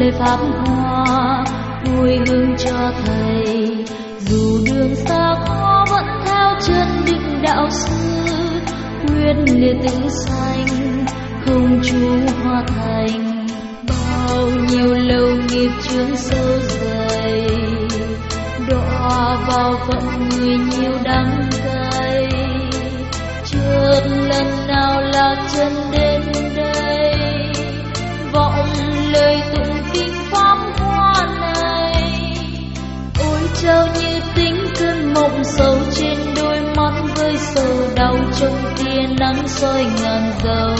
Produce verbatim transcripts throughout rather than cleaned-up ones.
lời pháp hoa hồi hướng cho thầy. Dù đường xa khó vẫn theo chân định đạo sư, quyết liệt tự sanh không chu hoa thành. Bao nhiêu lâu nghiệp chướng sâu dày, đọa vào phận người nhiều đắng cay. Chợt lần nào lạc chân đến đây, vọng lời tụng kinh pháp hoa này. Ôi trao như tính cơn mộng sâu trên đôi mắt, với sầu đau trong tia nắng soi ngàn dấu.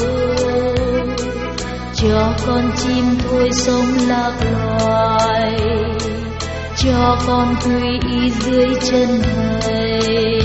Cho con chim thôi sống lạc loài, cho con quy y dưới chân thầy.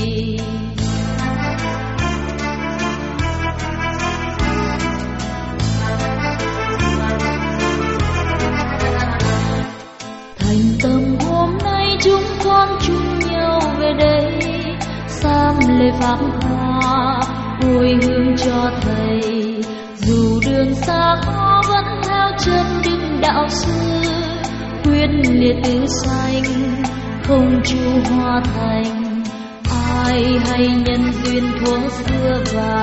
Thành tâm hôm nay chúng con chung nhau về đây, sám lễ pháp hoa hồi hướng cho thầy. Dù đường xa khó vẫn theo chân đức đạo sư, quyết liệt tự sanh không chu hoa thành. Ai hay nhân duyên thuở xưa và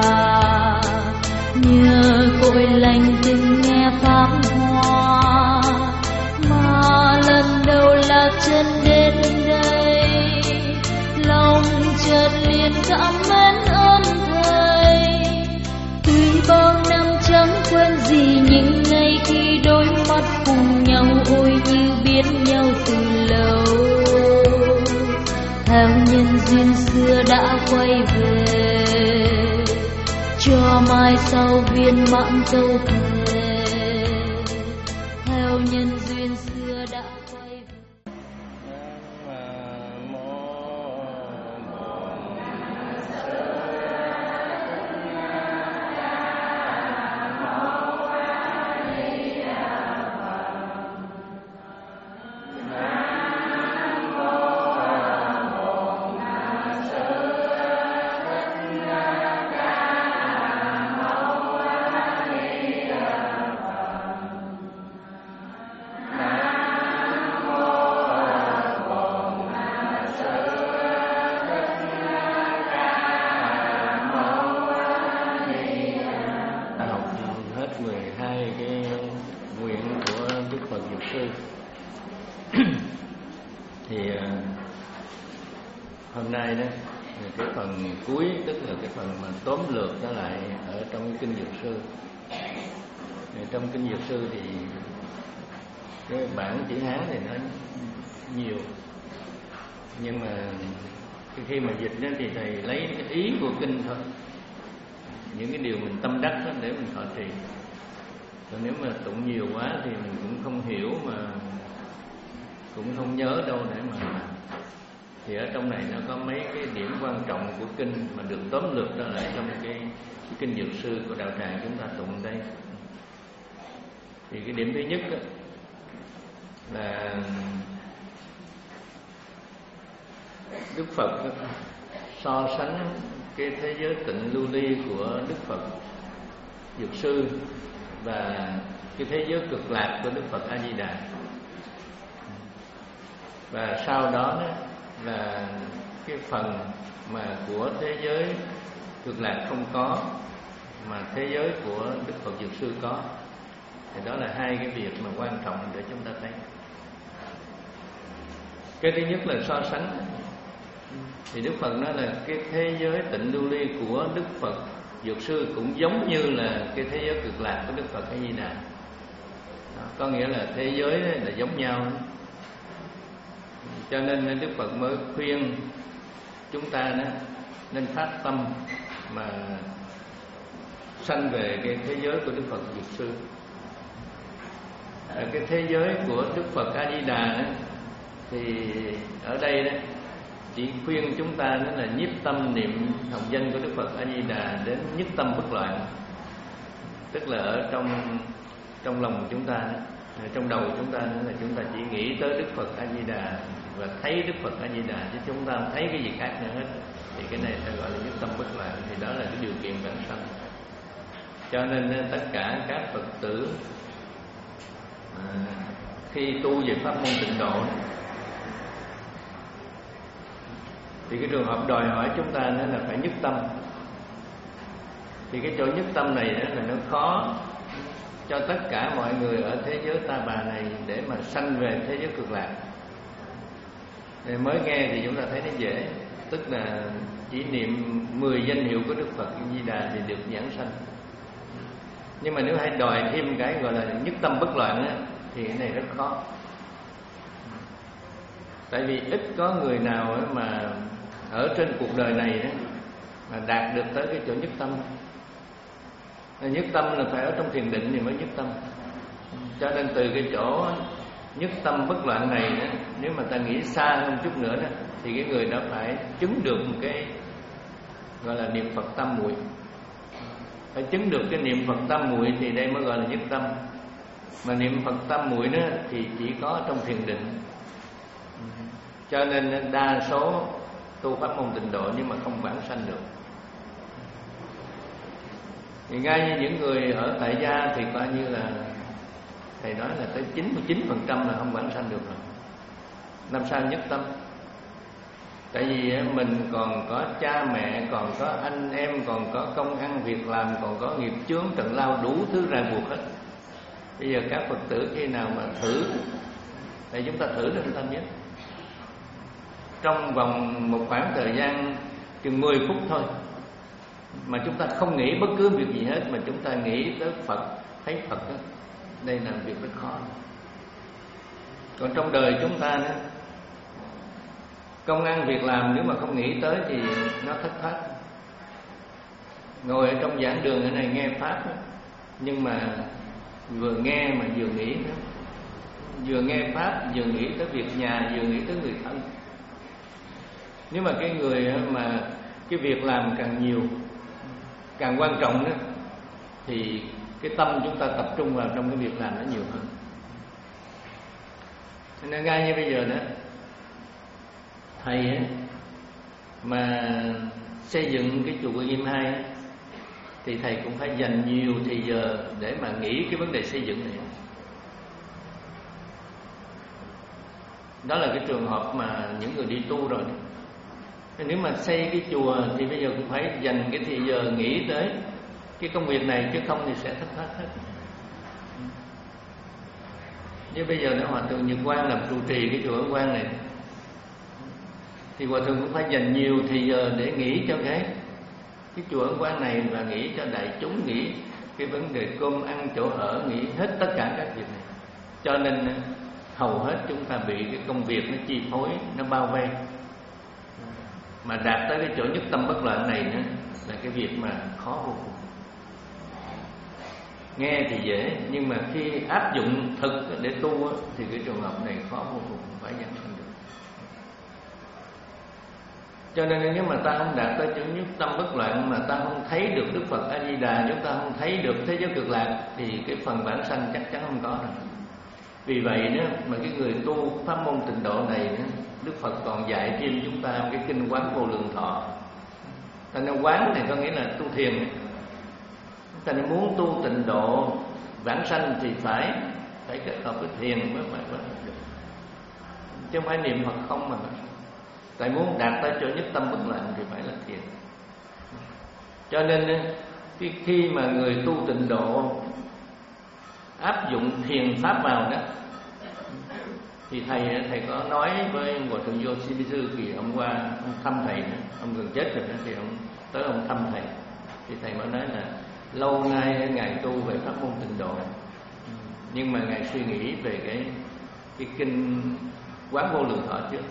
nhờ cội lành từng nghe pháp hoa, mà lần đầu lạc chân đến đây, lòng chợt liền cảm mến ơn thầy. Tuy bao năm chẳng quên gì những ngày khi đôi mắt cùng nhau, ôi như biết nhau từ lâu. Theo nhân duyên xưa đã quay về, cho mai sau viên mãn câu thề. Theo nhân duyên xưa đã quay về. Thì hôm nay đó, cái phần cuối, tức là cái phần mà tóm lược trở lại ở trong cái kinh Dược Sư. Trong kinh Dược Sư thì cái bản chữ Hán thì nó nhiều, nhưng mà khi mà dịch đó thì thầy lấy cái ý của kinh thôi, những cái điều mình tâm đắc đó để mình thọ trì. Còn nếu mà tụng nhiều quá thì mình cũng không hiểu, mà cũng không nhớ đâu để mà làm. Thì ở trong này nó có mấy cái điểm quan trọng của kinh mà được tóm lược ra lại trong cái, cái kinh Dược Sư của đạo tràng chúng ta tụng đây. Thì cái điểm thứ nhất đó, là Đức Phật đó, so sánh cái thế giới tịnh lưu ly của Đức Phật Dược Sư và cái thế giới cực lạc của Đức Phật A Di Đà. Và sau đó, đó là cái phần mà của thế giới cực lạc không có, mà thế giới của Đức Phật Dược Sư có. Thì đó là hai cái việc mà quan trọng để chúng ta thấy. Cái thứ nhất là so sánh. Thì Đức Phật nói là cái thế giới tịnh lưu ly của Đức Phật Dược Sư cũng giống như là cái thế giới cực lạc của Đức Phật A Di Đà. Có nghĩa là thế giới là giống nhau. Cho nên Đức Phật mới khuyên chúng ta đó, nên phát tâm mà sanh về cái thế giới của Đức Phật Dược Sư. Ở cái thế giới của Đức Phật A Di Đà đó, thì ở đây đó chỉ khuyên chúng ta đó là nhiếp tâm niệm hồng danh của Đức Phật A Di Đà đến nhất tâm bất loạn. Tức là ở trong trong lòng chúng ta, trong đầu chúng ta là chúng ta chỉ nghĩ tới Đức Phật A Di Đà và thấy Đức Phật A Di Đà, chứ chúng ta không thấy cái gì khác nữa hết. Thì cái này ta gọi là nhất tâm bất loạn. Thì đó là cái điều kiện vãng sanh. Cho nên tất cả các Phật tử à, khi tu về pháp môn tịnh độ thì cái trường hợp đòi hỏi chúng ta đó là phải nhất tâm. Thì cái chỗ nhất tâm này đó là nó khó cho tất cả mọi người ở thế giới ta bà này để mà sanh về thế giới cực lạc. Để mới nghe thì chúng ta thấy nó dễ, tức là chỉ niệm mười danh hiệu của Đức Phật Di Đà thì được giảng sanh. Nhưng mà nếu hay đòi thêm cái gọi là nhất tâm bất loạn á, thì cái này rất khó. Tại vì ít có người nào mà ở trên cuộc đời này đó, mà đạt được tới cái chỗ nhất tâm. Nhất tâm là phải ở trong thiền định thì mới nhất tâm. Cho nên từ cái chỗ nhất tâm bất loạn này đó, nếu mà ta nghĩ xa hơn chút nữa đó, thì cái người đó phải chứng được một cái gọi là niệm Phật tam muội. Phải chứng được cái niệm Phật tam muội thì đây mới gọi là nhất tâm. Mà niệm Phật tam muội đó thì chỉ có trong thiền định. Cho nên đa số tu pháp môn tịnh độ nhưng mà không vãng sanh được. Thì ngay như những người ở tại gia thì coi như là thầy nói là tới chín mươi chín phần trăm là không vãng sanh được rồi. Làm sao nhất tâm? Tại vì mình còn có cha mẹ, còn có anh em, còn có công ăn việc làm, còn có nghiệp chướng trần lao, đủ thứ ràng buộc hết. Bây giờ các Phật tử khi nào mà thử, thì chúng ta thử được tâm nhất. Trong vòng một khoảng thời gian chừng mười phút thôi, mà chúng ta không nghĩ bất cứ việc gì hết, mà chúng ta nghĩ tới Phật, thấy Phật đó, đây là việc rất khó. Còn trong đời chúng ta nữa, công ăn việc làm nếu mà không nghĩ tới thì nó thất thoát. Ngồi ở trong giảng đường ở này nghe pháp đó, nhưng mà vừa nghe mà vừa nghĩ nữa. Vừa nghe pháp vừa nghĩ tới việc nhà, vừa nghĩ tới người thân. Nếu mà cái người mà cái việc làm càng nhiều, càng quan trọng đó, thì cái tâm chúng ta tập trung vào trong cái việc làm nó nhiều hơn. Nên ngay như bây giờ đó, thầy ấy, mà xây dựng cái chùa Quan Nghiêm hai ấy, thì thầy cũng phải dành nhiều thời giờ để mà nghĩ cái vấn đề xây dựng này. Đó là cái trường hợp mà những người đi tu rồi. Nếu mà xây cái chùa thì bây giờ cũng phải dành cái thời giờ nghĩ tới cái công việc này, chứ không thì sẽ thất thoát hết. Như bây giờ nếu Hòa Thượng Nhật Quang làm trụ trì cái chùa Ấn Quang này, thì Hòa Thượng cũng phải dành nhiều thời giờ để nghĩ cho cái cái chùa Ấn Quang này, và nghĩ cho đại chúng, nghĩ cái vấn đề cơm ăn chỗ ở, nghĩ hết tất cả các việc này. Cho nên hầu hết chúng ta bị cái công việc nó chi phối, nó bao vây. Mà đạt tới cái chỗ nhất tâm bất loạn này nữa là cái việc mà khó vô cùng. Nghe thì dễ, nhưng mà khi áp dụng thực để tu thì cái trường hợp này khó vô cùng, phải giảng sanh được. Cho nên nếu mà ta không đạt tới chỗ nhất tâm bất loạn, mà ta không thấy được Đức Phật A Di Đà, chúng ta không thấy được thế giới cực lạc, thì cái phần vãng sanh chắc chắn không có rồi. Vì vậy đó mà cái người tu pháp môn tịnh độ này đó, Đức Phật còn dạy thêm chúng ta cái kinh Quán Vô Lượng Thọ. Thành ra quán này có nghĩa là tu thiền. Thành ra muốn tu tịnh độ vãng sanh thì phải phải kết hợp với thiền mới phải được, chứ không phải niệm Phật không mà. Tại muốn đạt tới chỗ nhất tâm bất loạn thì phải là thiền. Cho nên khi, khi mà người tu tịnh độ áp dụng thiền pháp vào đó, thì thầy thầy có nói với Hòa Thượng Yoshimitsu, thì ông qua ông thăm thầy nữa, ông gần chết rồi đó, thì ông tới ông thăm thầy, thì thầy mới nói là lâu nay ngài tu về pháp môn tịnh độ, nhưng mà ngài suy nghĩ về cái cái kinh Quán Vô Lượng Thọ trước.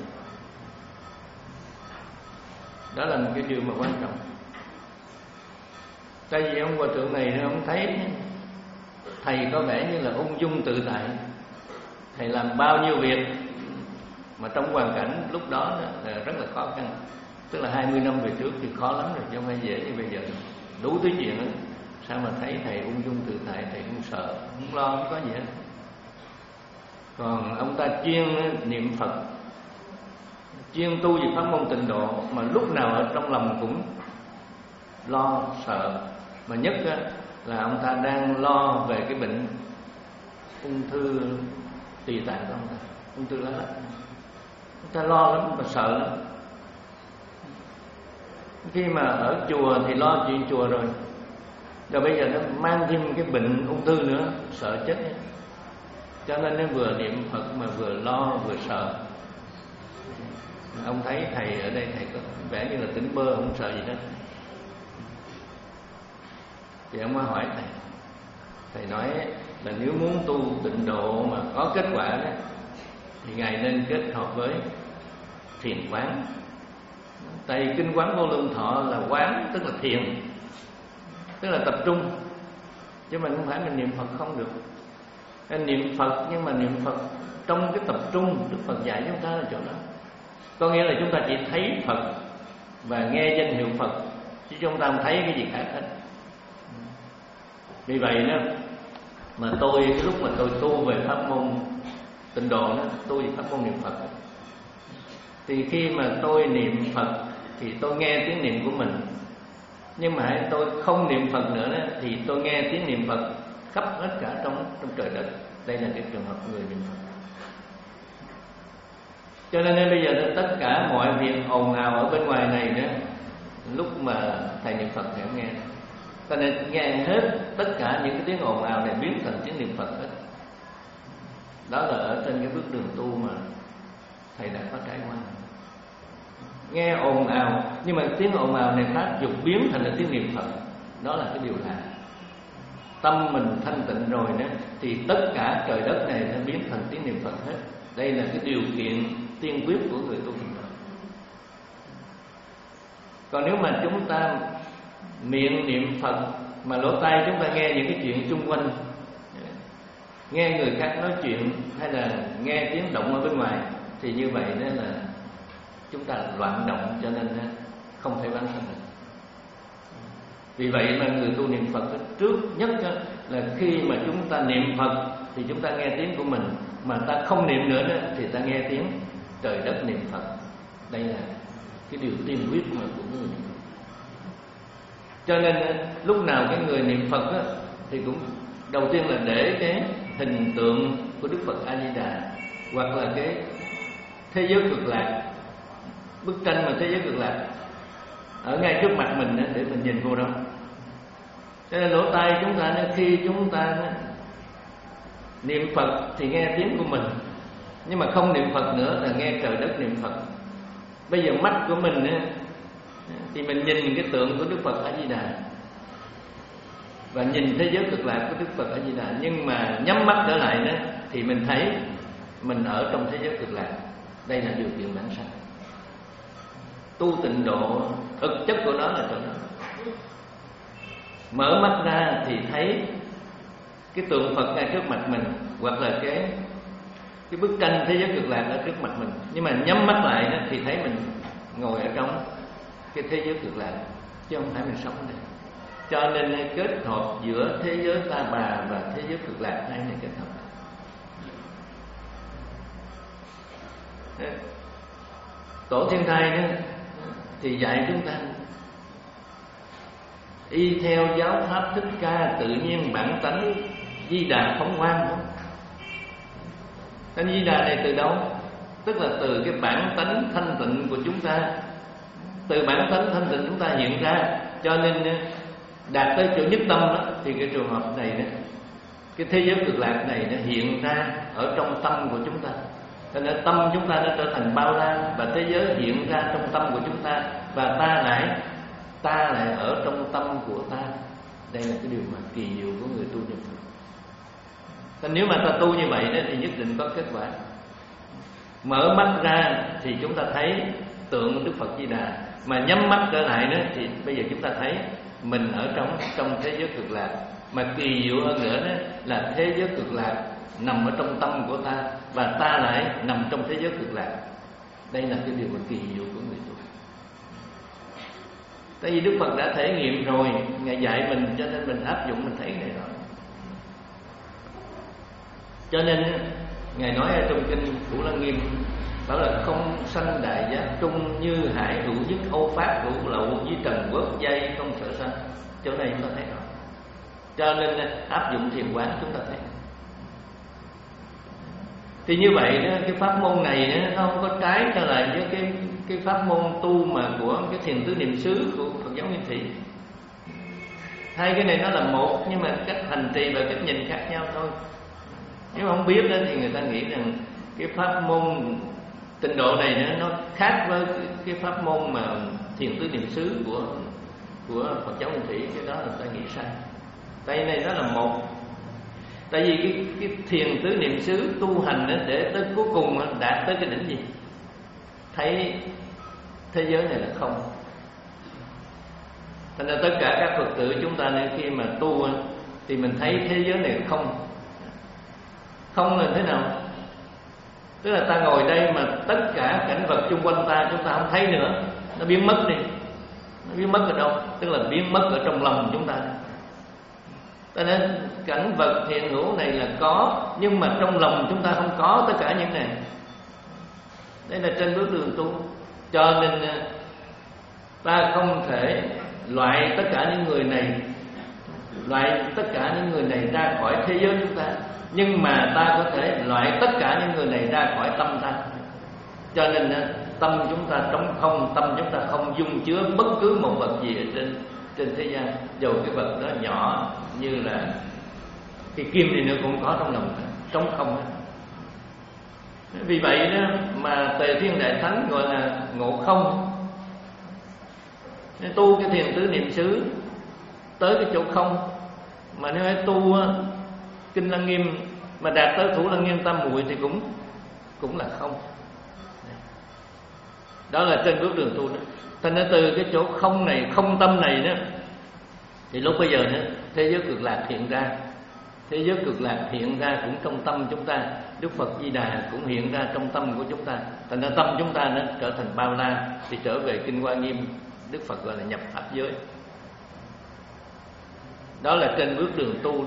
Đó là một cái điều mà quan trọng. Tại vì ông Hòa Thượng này ông thấy thầy có vẻ như là ung dung tự tại, thầy làm bao nhiêu việc mà trong hoàn cảnh lúc đó là rất là khó khăn. Tức là hai mươi năm về trước thì khó lắm rồi, chứ không phải dễ như bây giờ. Đủ thứ chuyện đó. Sao mà thấy thầy ung dung tự tại, thầy không sợ, không lo, không có gì hết. Còn ông ta chuyên niệm Phật, chuyên tu về pháp môn tịnh độ, mà lúc nào ở trong lòng cũng lo sợ. Mà nhất là ông ta đang lo về cái bệnh ung thư tùy tạng của ông ta, ung thư lá lách. Ông ta lo lắm và sợ lắm. Khi mà ở chùa thì lo chuyện chùa rồi, rồi bây giờ nó mang thêm cái bệnh ung thư nữa, sợ chết ấy. Cho nên nó vừa niệm Phật mà vừa lo vừa sợ. Ông thấy thầy ở đây, thầy có vẻ như là tỉnh bơ, không sợ gì hết. Thì ông mới hỏi thầy, thầy nói là nếu muốn tu tịnh độ mà có kết quả đó, thì ngài nên kết hợp với thiền quán. Tại vì kinh Quán Vô Lượng Thọ là quán, tức là thiền, tức là tập trung, chứ mình không phải mình niệm Phật không được. Nên niệm Phật nhưng mà niệm Phật trong cái tập trung Đức Phật dạy chúng ta là chỗ đó. Có nghĩa là chúng ta chỉ thấy Phật và nghe danh hiệu Phật, chứ chúng ta không thấy cái gì khác hết. Vì vậy đó mà tôi cái lúc mà tôi tu về pháp môn tịnh độ đó, tôi về pháp môn niệm Phật đó, thì khi mà tôi niệm Phật thì tôi nghe tiếng niệm của mình. Nhưng mà hãy tôi không niệm Phật nữa đó, thì tôi nghe tiếng niệm Phật khắp hết cả trong trong trời đất. Đây là cái trường hợp người niệm Phật. Cho nên bây giờ tất cả mọi việc ồn ào ở bên ngoài này nữa, lúc mà thầy niệm Phật thầy không nghe. Cho nên nghe hết tất cả những cái tiếng ồn ào này biến thành tiếng niệm Phật hết. Đó là ở trên cái bước đường tu mà thầy đã có trải qua. Nghe ồn ào, nhưng mà tiếng ồn ào này phát dục biến thành là tiếng niệm Phật. Đó là cái điều lạ. Tâm mình thanh tịnh rồi đó, thì tất cả trời đất này nó biến thành tiếng niệm Phật hết. Đây là cái điều kiện tiên quyết của người tu tịnh độ. Còn nếu mà chúng ta miệng niệm Phật mà lỗ tai chúng ta nghe những cái chuyện xung quanh, nghe người khác nói chuyện hay là nghe tiếng động ở bên ngoài, thì như vậy đó là chúng ta loạn động, cho nên không thể vãng sanh được. Vì vậy mà người tu niệm Phật trước nhất là khi mà chúng ta niệm Phật thì chúng ta nghe tiếng của mình, mà ta không niệm nữa thì ta nghe tiếng trời đất niệm Phật. Đây là cái điều tiên quyết mà của người niệm Phật. Cho nên lúc nào cái người niệm Phật á, thì cũng đầu tiên là để cái hình tượng của Đức Phật A Di Đà, hoặc là cái thế giới cực lạc, bức tranh mà thế giới cực lạc ở ngay trước mặt mình để mình nhìn vô đó. Cho nên lỗ tai chúng ta khi chúng ta niệm Phật thì nghe tiếng của mình, nhưng mà không niệm Phật nữa là nghe trời đất niệm Phật. Bây giờ mắt của mình thì mình nhìn cái tượng của Đức Phật A Di Đà và nhìn thế giới cực lạc của Đức Phật A Di Đà, nhưng mà nhắm mắt trở lại đó thì mình thấy mình ở trong thế giới cực lạc. Đây là điều kiện bản sanh. Tu tịnh độ thực chất của nó là chỗ đó. Mở mắt ra thì thấy cái tượng Phật ngay trước mặt mình, hoặc là cái cái bức tranh thế giới cực lạc ở trước mặt mình. Nhưng mà nhắm mắt lại đó thì thấy mình ngồi ở trong cái thế giới cực lạc, chứ không phải mình sống ở đây. Cho nên kết hợp giữa thế giới Ta Bà và thế giới cực lạc, hai này kết hợp. Tổ Thiên Thai đó thì dạy chúng ta y theo giáo pháp Thích Ca, tự nhiên bản tánh Di Đà phóng quang. Không? Tên Di Đà này từ đâu? Tức là từ cái bản tánh thanh tịnh của chúng ta. Từ bản tánh thanh tịnh chúng ta hiện ra. Cho nên đạt tới chỗ nhất tâm đó, thì cái trường hợp này đó, cái thế giới cực lạc này nó hiện ra ở trong tâm của chúng ta. Cho nên tâm chúng ta nó trở thành bao la, và thế giới hiện ra trong tâm của chúng ta, và ta lại ta lại ở trong tâm của ta. Đây là cái điều mà kỳ diệu của người tu niệm Phật. Nên nếu mà ta tu như vậy đó thì nhất định có kết quả. Mở mắt ra thì chúng ta thấy tượng Đức Phật Di Đà, mà nhắm mắt trở lại đó thì bây giờ chúng ta thấy mình ở trong trong thế giới cực lạc. Mà kỳ diệu hơn nữa đó là thế giới cực lạc nằm ở trong tâm của ta, và ta lại nằm trong thế giới cực lạc. Đây là cái điều mà kỳ diệu của người tu. Tại vì Đức Phật đã thể nghiệm rồi, Ngài dạy mình, cho nên mình áp dụng mình thấy cái này rồi. Cho nên Ngài nói ở trong kinh Thủ Lăng Nghiêm bảo là không sanh đại giác trung, như hải hữu nhất ô pháp hữu lậu, với trần quốc dây không sở sanh. Chỗ này chúng ta thấy rồi. Cho nên áp dụng thiền quán chúng ta thấy Thì như vậy đó, cái pháp môn này đó, nó không có trái trở lại với cái cái pháp môn tu mà của cái thiền tứ niệm xứ của Phật giáo Nguyên Thủy. Hai cái này nó là một, nhưng mà cách hành trì và cách nhìn khác nhau thôi. Nếu không biết đó thì người ta nghĩ rằng cái pháp môn tịnh độ này nữa nó khác với cái pháp môn mà thiền tứ niệm xứ của của Phật giáo Nguyên Thủy. Cái đó là người ta nghĩ sai. Tại này nó là một. Tại vì cái, cái thiền tứ niệm xứ tu hành đó, để tới cuối cùng đạt tới cái đỉnh gì? Thấy thế giới này là không. Thành ra tất cả các Phật tử chúng ta nên khi mà tu thì mình thấy thế giới này là không. Không là thế nào? Tức là ta ngồi đây mà tất cả cảnh vật xung quanh ta chúng ta không thấy nữa, nó biến mất đi. Nó biến mất ở đâu? Tức là biến mất ở trong lòng chúng ta. Cho nên cảnh vật hiện hữu này là có, nhưng mà trong lòng chúng ta không có tất cả những này. Đây là trên bước đường tu. Cho nên ta không thể loại tất cả những người này, loại tất cả những người này ra khỏi thế giới chúng ta, nhưng mà ta có thể loại tất cả những người này ra khỏi tâm ta. Cho nên tâm chúng ta trống không, tâm chúng ta không dung chứa bất cứ một vật gì ở trên trên thế gian, dù cái vật đó nhỏ như là cái kim thì nó cũng có trong lòng, trống không. Vì vậy đó mà Tề Thiên Đại Thánh gọi là ngộ không. Nên tu cái thiền tứ niệm xứ tới cái chỗ không, mà nếu phải tu kinh Lăng Nghiêm mà đạt tới Thủ Lăng Nghiêm Tam Muội thì cũng cũng là không. Đó là trên bước đường tu đó. Thành ra từ cái chỗ không này, không tâm này đó, thì lúc bây giờ đó, thế giới cực lạc hiện ra. Thế giới cực lạc hiện ra cũng trong tâm chúng ta. Đức Phật Di Đà cũng hiện ra trong tâm của chúng ta. Thành ra tâm chúng ta nó trở thành bao la, thì trở về kinh Hoa Nghiêm Đức Phật gọi là nhập pháp giới. Đó là trên bước đường tu.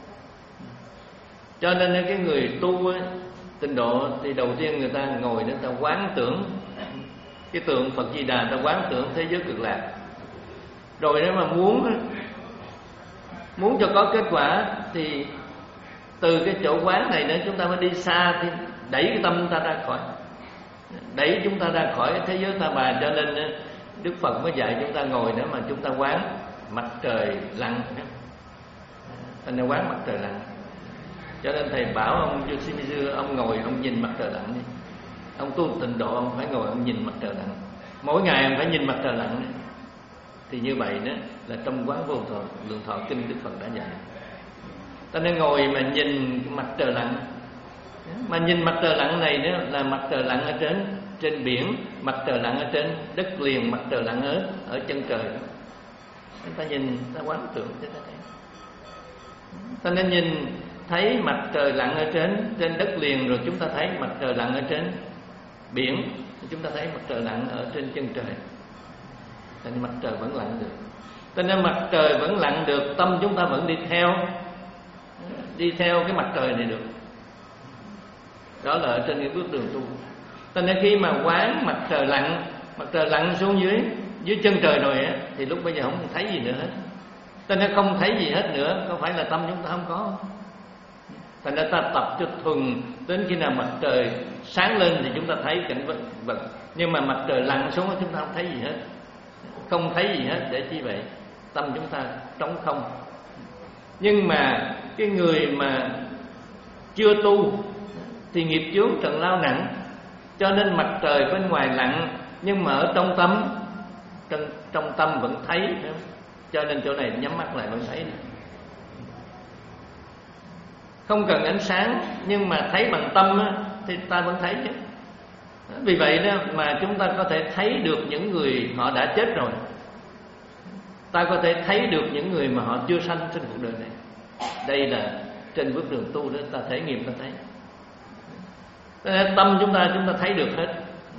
Cho nên cái người tu ấy, tịnh độ thì đầu tiên người ta ngồi để ta quán tưởng cái tượng Phật Di Đà, ta quán tưởng thế giới cực lạc. Rồi nếu mà muốn muốn cho có kết quả thì từ cái chỗ quán này nữa chúng ta mới đi xa, thì đẩy cái tâm ta ra khỏi, đẩy chúng ta ra khỏi thế giới ta bà. Cho nên Đức Phật mới dạy chúng ta ngồi để mà chúng ta quán mặt trời lặn. Thành ra quán mặt trời lặn. Cho nên thầy bảo ông Yoshimizu, ông ngồi ông nhìn mặt trời lặn đi. Ông tu tịnh độ ông phải ngồi ông nhìn mặt trời lặn. Mỗi ngày ông phải nhìn mặt trời lặn đi. Thì như vậy đó là trong quán vô thọ lượng thọ kinh Đức Phật đã dạy. Ta nên ngồi mà nhìn mặt trời lặn. Mà nhìn mặt trời lặn này đó là mặt trời lặn ở trên trên biển, mặt trời lặn ở trên đất liền, mặt trời lặn ở ở chân trời. Chúng ta nhìn, ta quán tưởng cho ta thấy. Ta nên nhìn thấy mặt trời lặn ở trên trên đất liền, rồi chúng ta thấy mặt trời lặn ở trên biển, chúng ta thấy mặt trời lặn ở trên chân trời. Nên mặt trời vẫn lặn được. Cho nên mặt trời vẫn lặn được, tâm chúng ta vẫn đi theo đi theo cái mặt trời này được. Đó là ở trên cái bước đường tu. Cho nên khi mà quán mặt trời lặn, mặt trời lặn xuống dưới dưới chân trời rồi á, thì lúc bây giờ không thấy gì nữa hết. Cho nên không thấy gì hết nữa, có phải là tâm chúng ta không có? Thành ra ta tập cho thuần, đến khi nào mặt trời sáng lên thì chúng ta thấy cảnh vật, nhưng mà mặt trời lặn xuống chúng ta không thấy gì hết. Không thấy gì hết để chi vậy? Tâm chúng ta trống không. Nhưng mà cái người mà chưa tu thì nghiệp chướng trần lao nặng, cho nên mặt trời bên ngoài lặn, nhưng mà ở trong tâm trong, trong tâm vẫn thấy. Cho nên chỗ này nhắm mắt lại vẫn thấy. Không cần ánh sáng, nhưng mà thấy bằng tâm á, thì ta vẫn thấy chứ. Vì vậy đó mà chúng ta có thể thấy được những người họ đã chết rồi. Ta có thể thấy được những người mà họ chưa sanh trên cuộc đời này. Đây là trên bước đường tu đó, ta thể nghiệm ta thấy. Nên tâm chúng ta chúng ta thấy được hết.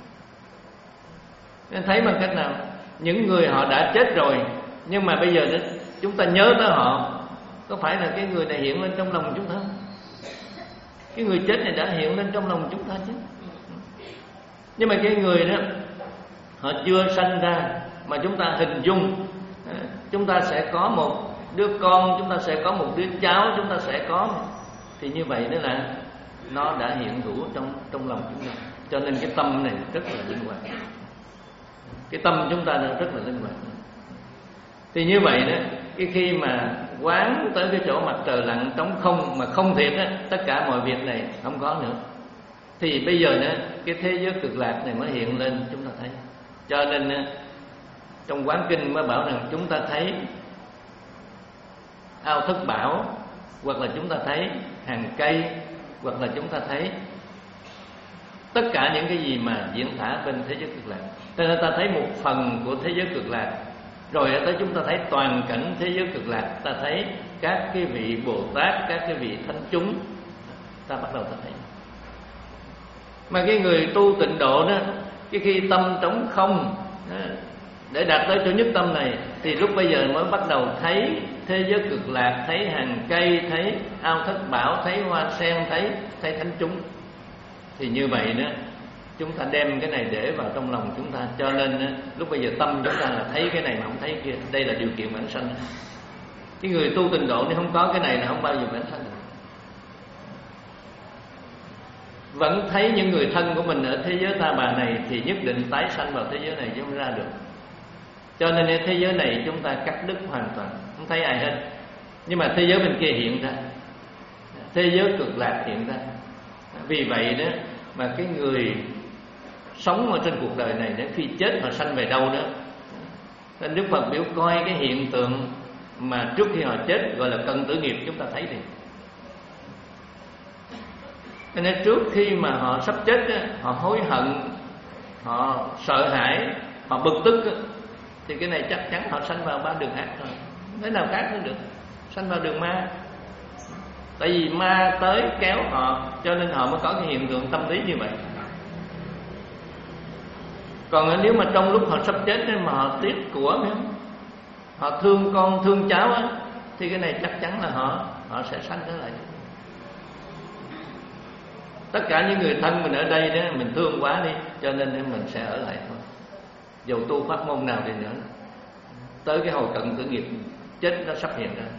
Nên thấy bằng cách nào? Những người họ đã chết rồi, nhưng mà bây giờ đó, chúng ta nhớ tới họ. Có phải là cái người này hiện lên trong lòng chúng ta? Cái người chết này đã hiện lên trong lòng chúng ta chứ. Nhưng mà cái người đó họ chưa sanh ra, mà chúng ta hình dung chúng ta sẽ có một đứa con, chúng ta sẽ có một đứa cháu, chúng ta sẽ có. Thì như vậy đó là nó đã hiện hữu trong trong lòng chúng ta. Cho nên cái tâm này rất là linh hoạt, cái tâm chúng ta rất là linh hoạt. Thì như vậy đó, cái khi mà quán tới cái chỗ mặt trời lặn trống không mà không thiệt á, tất cả mọi việc này không có nữa, thì bây giờ nữa cái thế giới cực lạc này mới hiện lên chúng ta thấy. Cho nên trong quán kinh mới bảo rằng chúng ta thấy ao thất bảo, hoặc là chúng ta thấy hàng cây, hoặc là chúng ta thấy tất cả những cái gì mà diễn tả bên thế giới cực lạc. Cho nên ta thấy một phần của thế giới cực lạc, rồi tới chúng ta thấy toàn cảnh thế giới cực lạc. Ta thấy các cái vị Bồ Tát, các cái vị thánh chúng, ta bắt đầu ta thấy. Mà cái người tu tịnh độ đó, cái khi tâm trống không đó, để đạt tới chỗ nhất tâm này, thì lúc bây giờ mới bắt đầu thấy thế giới cực lạc, thấy hàng cây, thấy ao thất bảo, thấy hoa sen, thấy thấy thánh chúng. Thì như vậy đó, chúng ta đem cái này để vào trong lòng chúng ta. Cho nên đó, lúc bây giờ tâm chúng ta là thấy cái này mà không thấy kia. Đây là điều kiện vãng sanh. Cái người tu tịnh độ nếu không có cái này là không bao giờ vãng sanh được. Vẫn thấy những người thân của mình ở thế giới ta bà này thì nhất định tái sanh vào thế giới này chứ không ra được. Cho nên thế giới này chúng ta cắt đứt hoàn toàn, không thấy ai hết. Nhưng mà thế giới bên kia hiện ra, thế giới cực lạc hiện ra. Vì vậy đó mà cái người sống ở trên cuộc đời này đó, khi chết họ sanh về đâu đó. Nên Đức Phật biểu coi cái hiện tượng mà trước khi họ chết gọi là cận tử nghiệp, chúng ta thấy đi. Cho nên trước khi mà họ sắp chết đó, họ hối hận, họ sợ hãi, họ bực tức đó, thì cái này chắc chắn họ sanh vào ba đường ác thôi. Thế nào khác nữa được, sanh vào đường ma. Tại vì ma tới kéo họ, cho nên họ mới có cái hiện tượng tâm lý như vậy. Còn nếu mà trong lúc họ sắp chết mà họ tiếc của nữa, họ thương con thương cháu á, thì cái này chắc chắn là họ họ sẽ sanh trở lại. Tất cả những người thân mình ở đây đó, mình thương quá đi, cho nên mình sẽ ở lại thôi. Dù tu pháp môn nào đi nữa, tới cái hồi cận tử nghiệp chết nó sắp hiện ra.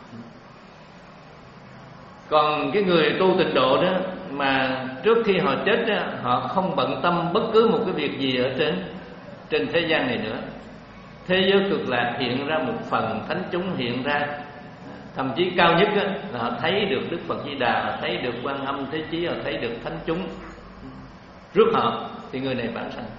Còn cái người tu tịnh độ đó, mà trước khi họ chết đó, họ không bận tâm bất cứ một cái việc gì ở trên trên thế gian này nữa. Thế giới cực lạc hiện ra một phần, thánh chúng hiện ra. Thậm chí cao nhất đó, là họ thấy được Đức Phật Di Đà, họ thấy được Quan Âm Thế Chí, họ thấy được thánh chúng rước họ, thì người này vãng sanh.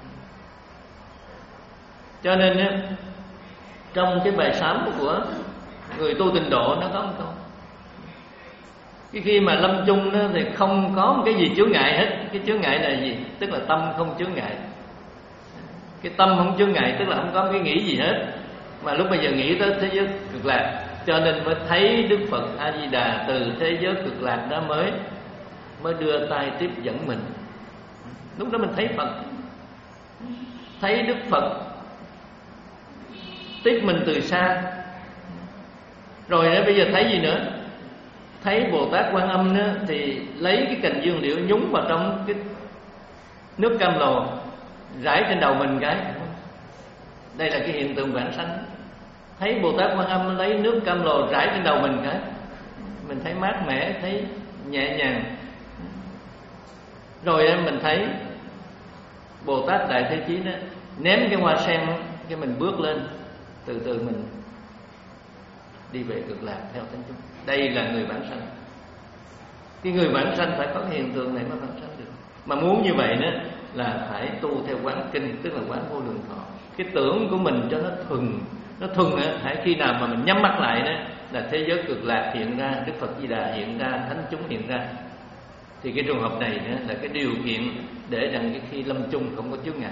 Cho nên đó, trong cái bài sám của người tu tịnh độ nó có một câu: cái khi mà lâm chung đó, thì không có một cái gì chướng ngại hết. Cái chướng ngại là gì? Tức là tâm không chướng ngại. Cái tâm không chướng ngại tức là không có cái nghĩ gì hết. Mà lúc bây giờ nghĩ tới thế giới cực lạc, cho nên mới thấy Đức Phật A Di Đà từ thế giới cực lạc đó mới mới đưa tay tiếp dẫn mình. Lúc đó mình thấy Phật, thấy Đức Phật tiếp mình từ xa. Rồi đó bây giờ thấy gì nữa? Thấy Bồ Tát Quan Âm đó, thì lấy cái cành dương liễu nhúng vào trong cái nước cam lồ, rải trên đầu mình cái. Đây là cái hiện tượng vãng sanh. Thấy Bồ Tát Quan Âm lấy nước cam lồ rải trên đầu mình cái, mình thấy mát mẻ, thấy nhẹ nhàng. Rồi mình thấy Bồ Tát Đại Thế Chí đó ném cái hoa sen, cái mình bước lên, từ từ mình đi về cực lạc theo thánh chúng. Đây là người vãng sanh. Cái người vãng sanh phải có cái hiện tượng này mới vãng sanh được. Mà muốn như vậy đó là phải tu theo quán kinh, tức là quán vô lượng thọ. Cái tưởng của mình cho nó thuần, nó thuần á, hãy khi nào mà mình nhắm mắt lại đó là thế giới cực lạc hiện ra, Đức Phật Di Đà hiện ra, thánh chúng hiện ra. Thì cái trường hợp này đó là cái điều kiện để rằng cái khi lâm chung không có chướng ngại.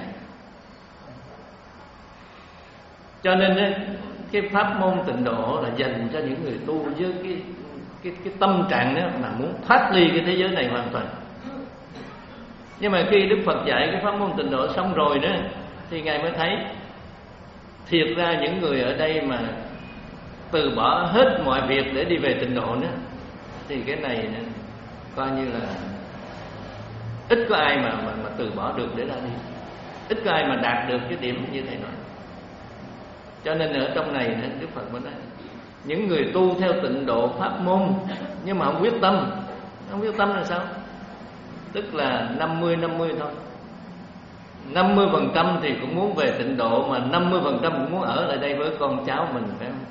Cho nên đó, cái pháp môn tịnh độ là dành cho những người tu với cái cái cái tâm trạng đó mà muốn thoát ly cái thế giới này hoàn toàn. Nhưng mà khi Đức Phật dạy cái pháp môn tịnh độ xong rồi đó, thì Ngài mới thấy thiệt ra những người ở đây mà từ bỏ hết mọi việc để đi về tịnh độ đó, thì cái này nữa, coi như là ít có ai mà, mà, mà từ bỏ được để ra đi. Ít có ai mà đạt được cái điểm như thầy nói. Cho nên ở trong này Đức Phật mới nói những người tu theo tịnh độ pháp môn nhưng mà không quyết tâm, Không quyết tâm là sao? Tức là năm mươi năm mươi thôi. năm mươi phần trăm thì cũng muốn về tịnh độ, mà năm mươi phần trăm cũng muốn ở lại đây với con cháu mình, phải không?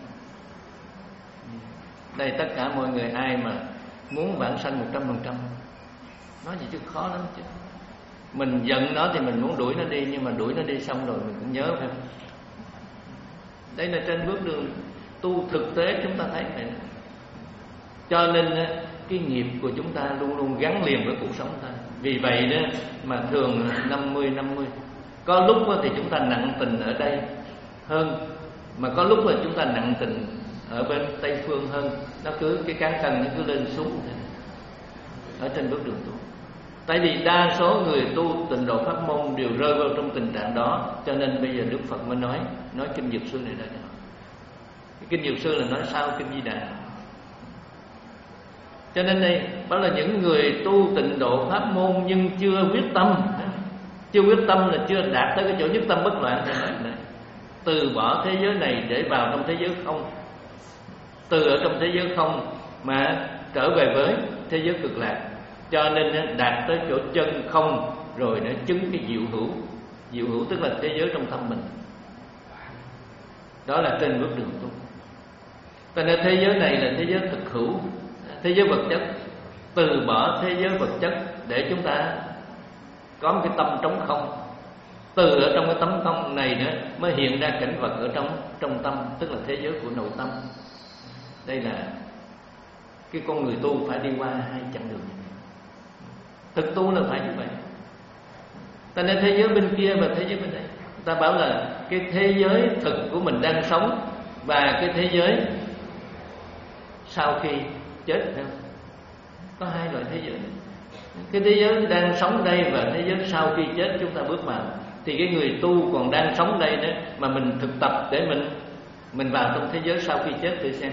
Đây tất cả mọi người ai mà muốn vãng sanh một trăm phần trăm, nói gì chứ khó lắm chứ. Mình giận nó thì mình muốn đuổi nó đi, nhưng mà đuổi nó đi xong rồi mình cũng nhớ, phải không? Đây là trên bước đường tu thực tế chúng ta thấy vậy. Cho nên cái nghiệp của chúng ta luôn luôn gắn liền với cuộc sống ta. Vì vậy đó mà thường năm mươi năm mươi. Có lúc thì chúng ta nặng tình ở đây hơn, mà có lúc là chúng ta nặng tình ở bên Tây Phương hơn. Nó cứ cái cán cân nó cứ lên xuống ở trên bước đường tu. Tại vì đa số người tu tịnh độ pháp môn đều rơi vào trong tình trạng đó. Cho nên bây giờ Đức Phật mới nói Nói Kinh Dược Sư này đây. Kinh Dược Sư là nói sau Kinh Di Đà. Cho nên đây đó là những người tu tịnh độ pháp môn nhưng chưa quyết tâm. Chưa quyết tâm là chưa đạt tới cái chỗ nhất tâm bất loạn. Từ bỏ thế giới này để vào trong thế giới không. Từ ở trong thế giới không mà trở về với thế giới cực lạc. Cho nên đạt tới chỗ chân không, rồi nó chứng cái diệu hữu. Diệu hữu tức là thế giới trong tâm mình. Đó là trên bước đường tu. Cho nên thế giới này là thế giới thực hữu, thế giới vật chất. Từ bỏ thế giới vật chất để chúng ta có một cái tâm trống không. Từ ở trong cái tấm không này nữa mới hiện ra cảnh vật ở trong trong tâm, tức là thế giới của nội tâm. Đây là cái con người tu phải đi qua hai chặng đường. Thực tu là phải như vậy. Ta nên thế giới bên kia và thế giới bên đây. Ta bảo là cái thế giới thực của mình đang sống và cái thế giới sau khi chết. Có hai loại thế giới. Cái thế giới đang sống đây và thế giới sau khi chết chúng ta bước vào. Thì cái người tu còn đang sống đây nữa mà mình thực tập để mình mình vào trong thế giới sau khi chết để xem.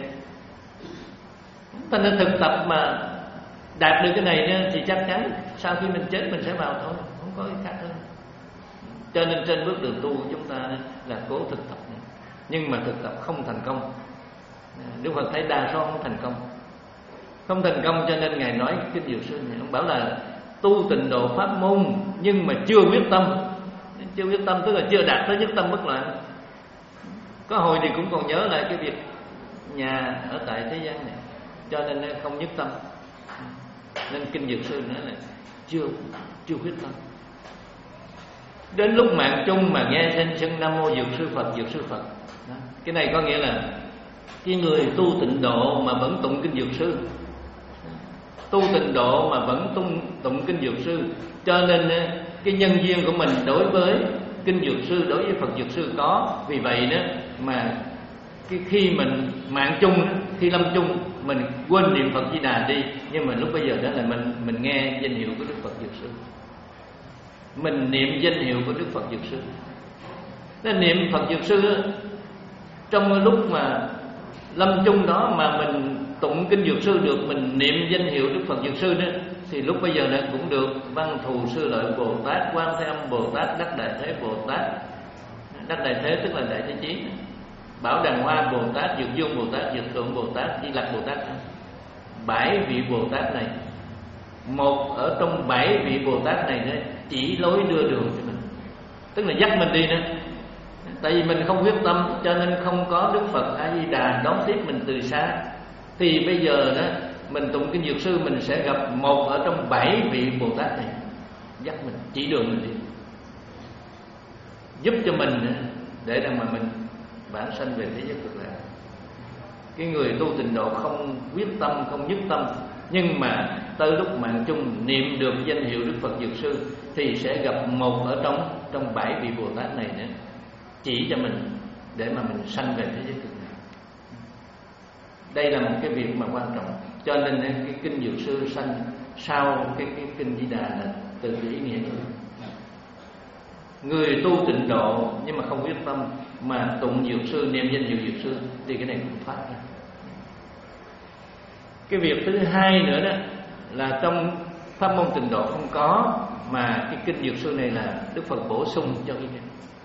Ta nên thực tập mà đạt được cái này nữa, thì chắc chắn sau khi mình chết mình sẽ vào thôi, không có cái khác hơn. Cho nên trên bước đường tu của chúng ta là cố thực tập, nhưng mà thực tập không thành công. Đức Phật thấy đa số không thành công, không thành công cho nên ngài nói Kinh Dược Sư này, ông bảo là tu tịnh độ pháp môn nhưng mà chưa quyết tâm. Chưa quyết tâm tức là chưa đạt tới nhất tâm bất loạn. Có hồi thì cũng còn nhớ lại cái việc nhà ở tại thế gian này, cho nên không nhất tâm. Nên Kinh Dược Sư nói là chưa chưa quyết tâm. Đến lúc mạng chung mà nghe danh xưng Nam Mô Dược Sư Phật, Dược Sư Phật. Đó. Cái này có nghĩa là cái người tu tịnh độ mà vẫn tụng Kinh Dược Sư, tu tịnh độ mà vẫn tụng, tụng Kinh Dược Sư, cho nên cái nhân duyên của mình đối với Kinh Dược Sư, đối với Phật Dược Sư có. Vì vậy đó mà cái khi mình mạng chung, khi lâm chung mình quên niệm Phật Di Đà đi, nhưng mà lúc bây giờ đó là mình mình nghe danh hiệu của Đức Phật Dược Sư, mình niệm danh hiệu của Đức Phật Dược Sư. Nên niệm Phật Dược Sư trong lúc mà lâm chung đó mà mình tụng Kinh Dược Sư được, mình niệm danh hiệu Đức Phật Dược Sư đó, thì lúc bây giờ này cũng được Văn Thù Sư Lợi Bồ Tát, Quan Thế Âm Bồ Tát, Đắc Đại Thế Bồ Tát. Đắc Đại Thế tức là Đại Thế Chí, Bảo Đằng Hoa Bồ Tát, Dược Dương Bồ Tát, Dược Thượng Bồ Tát, Di Lặc Bồ Tát. Bảy vị Bồ Tát này, một ở trong bảy vị Bồ Tát này nữa, chỉ lối đưa đường cho mình, tức là dắt mình đi nữa. Tại vì mình không quyết tâm cho nên không có Đức Phật A Di Đà đón tiếp mình từ xa. Thì bây giờ đó mình tụng Kinh Dược Sư, mình sẽ gặp một ở trong bảy vị Bồ Tát này dắt mình, chỉ đường mình đi, giúp cho mình để rằng mà mình vãng sanh về thế giới cực lạc. Cái người tu tịnh độ không quyết tâm, không nhất tâm, nhưng mà tới lúc mạng chung niệm được danh hiệu Đức Phật Dược Sư thì sẽ gặp một ở trong trong bảy vị Bồ Tát này nữa, chỉ cho mình để mà mình sanh về thế giới cực lạc. Đây là một cái việc mà quan trọng. Cho nên cái Kinh Dược Sư sanh sau cái, cái Kinh Di Đà là từ cái ý nghĩa như vậy. Người tu tịnh độ nhưng mà không quyết tâm mà tụng Dược Sư, niệm danh hiệu Dược Sư thì cái này cũng phát ra. Cái việc thứ hai nữa đó là trong pháp môn tịnh độ không có, mà cái Kinh Dược Sư này là Đức Phật bổ sung cho cái này.